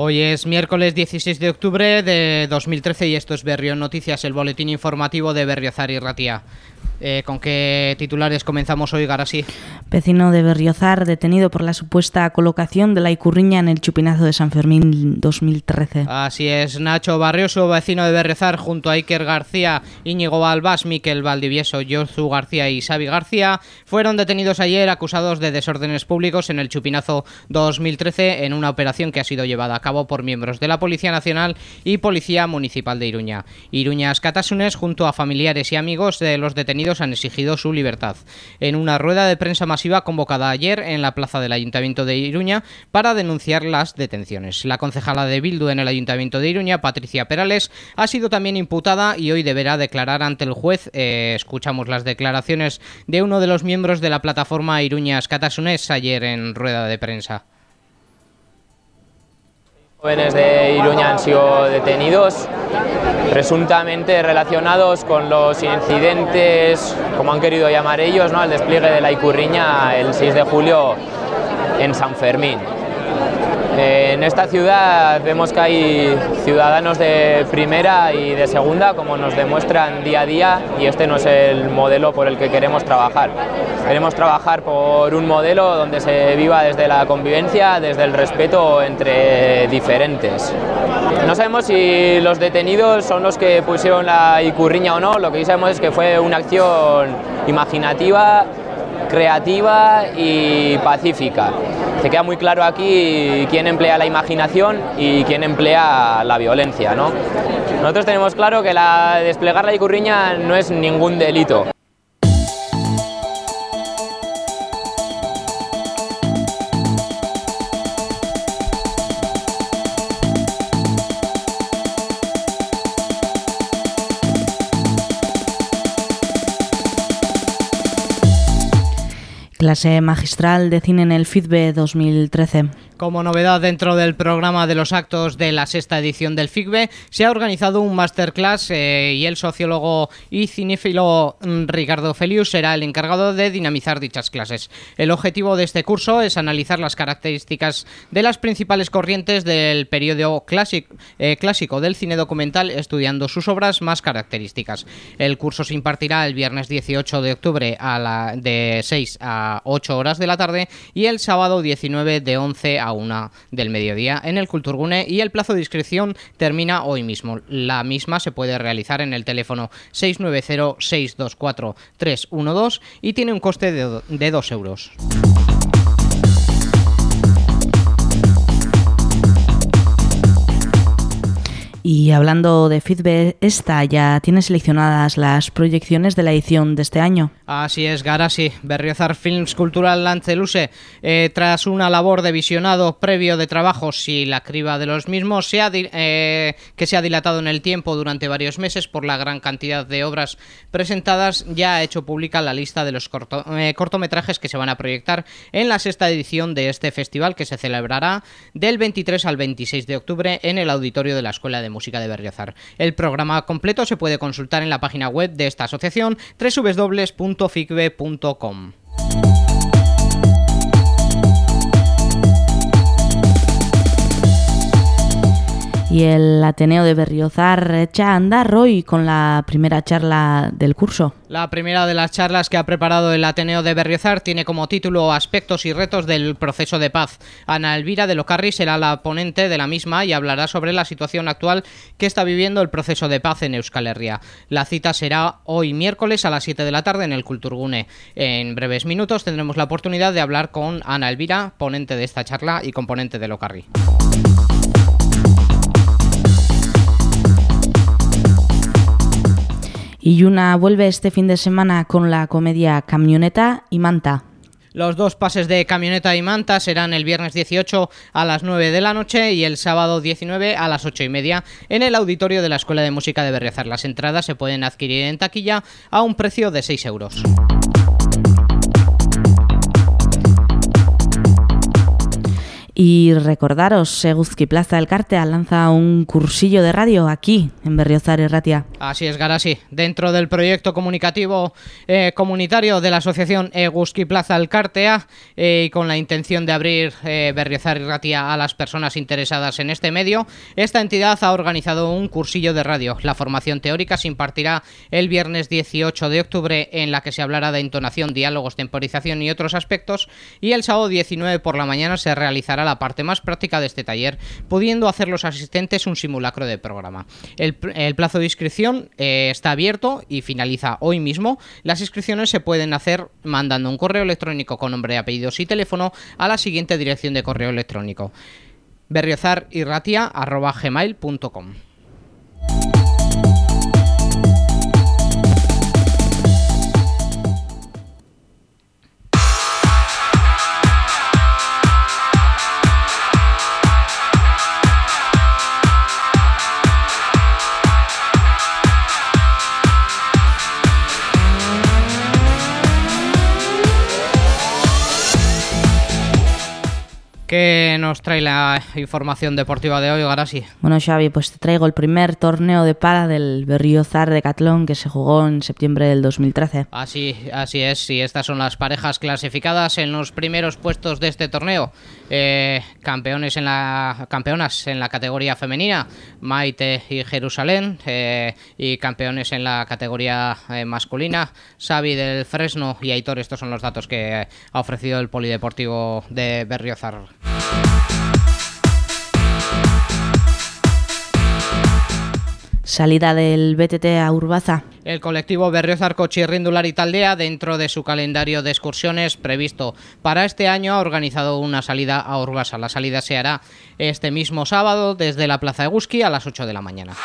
Hoy es miércoles 16 de octubre de 2013 y esto es Berrión Noticias, el boletín informativo de Berriozar y Ratia. ¿Con qué titulares comenzamos hoy, Garasi? Vecino de Berriozar detenido por la supuesta colocación de la ikurriña en el Chupinazo de San Fermín 2013. Así es, Nacho Barrioso, vecino de Berriozar, junto a Iker García, Íñigo Balbás, Miquel Valdivieso, Josu García y Xavi García, fueron detenidos ayer acusados de desórdenes públicos en el Chupinazo 2013 en una operación que ha sido llevada a cabo por miembros de la Policía Nacional y Policía Municipal de Iruña. Iruña Askatasunes, junto a familiares y amigos de los detenidos, han exigido su libertad. En una rueda de prensa masiva convocada ayer en la plaza del Ayuntamiento de Iruña para denunciar las detenciones. La concejala de Bildu en el Ayuntamiento de Iruña, Patricia Perales, ha sido también imputada y hoy deberá declarar ante el juez. Escuchamos las declaraciones de uno de los miembros de la plataforma Iruña Askatasunes ayer en rueda de prensa. Jóvenes de Iruña han sido detenidos, presuntamente relacionados con los incidentes, como han querido llamar ellos, ¿no?, al despliegue de la ikurriña el 6 de julio en San Fermín. En esta ciudad vemos que hay ciudadanos de primera y de segunda, como nos demuestran día a día, y este no es el modelo por el que queremos trabajar. Queremos trabajar por un modelo donde se viva desde la convivencia, desde el respeto entre diferentes. No sabemos si los detenidos son los que pusieron la ikurriña o no, lo que sí sabemos es que fue una acción imaginativa, creativa y pacífica. Se queda muy claro aquí quién emplea la imaginación y quién emplea la violencia, ¿no? Nosotros tenemos claro que desplegar la ikurriña no es ningún delito. Clase magistral de cine en el FICBE 2013. Como novedad dentro del programa de los actos de la sexta edición del FICBE, se ha organizado un masterclass y el sociólogo y cinéfilo Ricardo Felius será el encargado de dinamizar dichas clases. El objetivo de este curso es analizar las características de las principales corrientes del periodo clásico del cine documental, estudiando sus obras más características. El curso se impartirá el viernes 18 de octubre de 6 a 8 horas de la tarde y el sábado 19 de 11 a 1 del mediodía en el Kulturgune, y el plazo de inscripción termina hoy mismo. La misma se puede realizar en el teléfono 690-624-312 y tiene un coste de 2 euros. Y hablando de FICBE, ya tiene seleccionadas las proyecciones de la edición de este año. Así es, Garasi. Berriozar Films Cultural Lanceluse, tras una labor de visionado previo de trabajos y la criba de los mismos, que se ha dilatado en el tiempo durante varios meses por la gran cantidad de obras presentadas, ya ha hecho pública la lista de los cortometrajes que se van a proyectar en la sexta edición de este festival, que se celebrará del 23 al 26 de octubre en el auditorio de la Escuela de Música de Berriozar. El programa completo se puede consultar en la página web de esta asociación, www.ficbe.com. Y el Ateneo de Berriozar echa a andar hoy con la primera charla del curso. La primera de las charlas que ha preparado el Ateneo de Berriozar tiene como título Aspectos y retos del proceso de paz. Ana Elvira de Locarri será la ponente de la misma y hablará sobre la situación actual que está viviendo el proceso de paz en Euskal Herria. La cita será hoy miércoles a las 7 de la tarde en el Kulturgune. En breves minutos tendremos la oportunidad de hablar con Ana Elvira, ponente de esta charla y componente de Locarri. Y Yuna vuelve este fin de semana con la comedia Camioneta y Manta. Los dos pases de Camioneta y Manta serán el viernes 18 a las 9 de la noche y el sábado 19 a las 8:30 en el auditorio de la Escuela de Música de Berriozar. Las entradas se pueden adquirir en taquilla a un precio de 6 euros. Y recordaros, Eguzki Plaza Elkartea lanza un cursillo de radio aquí, en Berriozar y Ratia. Así es, Garasi. Dentro del proyecto comunicativo comunitario de la asociación Eguzki Plaza Elkartea y con la intención de abrir Berriozar y Ratia a las personas interesadas en este medio, esta entidad ha organizado un cursillo de radio. La formación teórica se impartirá el viernes 18 de octubre, en la que se hablará de entonación, diálogos, temporización y otros aspectos, y el sábado 19 por la mañana se realizará la parte más práctica de este taller, pudiendo hacer los asistentes un simulacro de programa. El plazo de inscripción está abierto y finaliza hoy mismo. Las inscripciones se pueden hacer mandando un correo electrónico con nombre, apellidos y teléfono a la siguiente dirección de correo electrónico: berriozarirratia@gmail.com. ¿Qué nos trae la información deportiva de hoy, Garasi? Bueno, Xavi, pues te traigo el primer torneo de pala del Berriozar Decathlon que se jugó en septiembre del 2013. Así es, y estas son las parejas clasificadas en los primeros puestos de este torneo. Campeonas en la categoría femenina, Maite y Jerusalén, y campeones en la categoría masculina, Xavi del Fresno y Aitor. Estos son los datos que ha ofrecido el Polideportivo de Berriozar. Salida del BTT a Urbaza. El colectivo Berriozarko Txirrindulari Taldea, dentro de su calendario de excursiones previsto para este año, ha organizado una salida a Urbasa. La salida se hará este mismo sábado desde la Plaza Eguzki a las 8 de la mañana.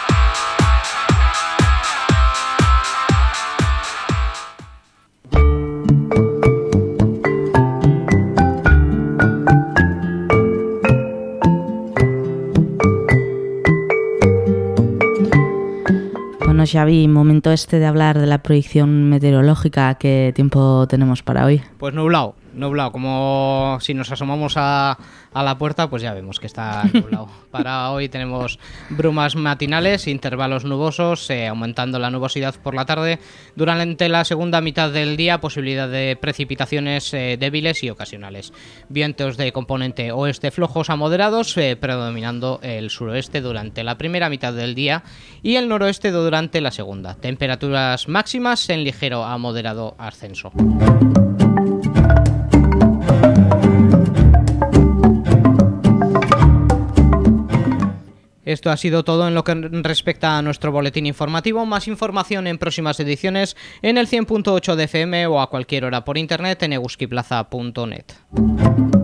Bueno, Xavi, momento de hablar de la predicción meteorológica. ¿Qué tiempo tenemos para hoy? Pues nublado, como si nos asomamos a la puerta, pues ya vemos que está nublado. Para hoy tenemos brumas matinales, intervalos nubosos, aumentando la nubosidad por la tarde. Durante la segunda mitad del día, posibilidad de precipitaciones débiles y ocasionales. Vientos de componente oeste flojos a moderados, predominando el suroeste durante la primera mitad del día y el noroeste durante la segunda. Temperaturas máximas en ligero a moderado ascenso. Esto ha sido todo en lo que respecta a nuestro boletín informativo. Más información en próximas ediciones en el 100.8 de FM o a cualquier hora por internet en eguzkiplaza.net.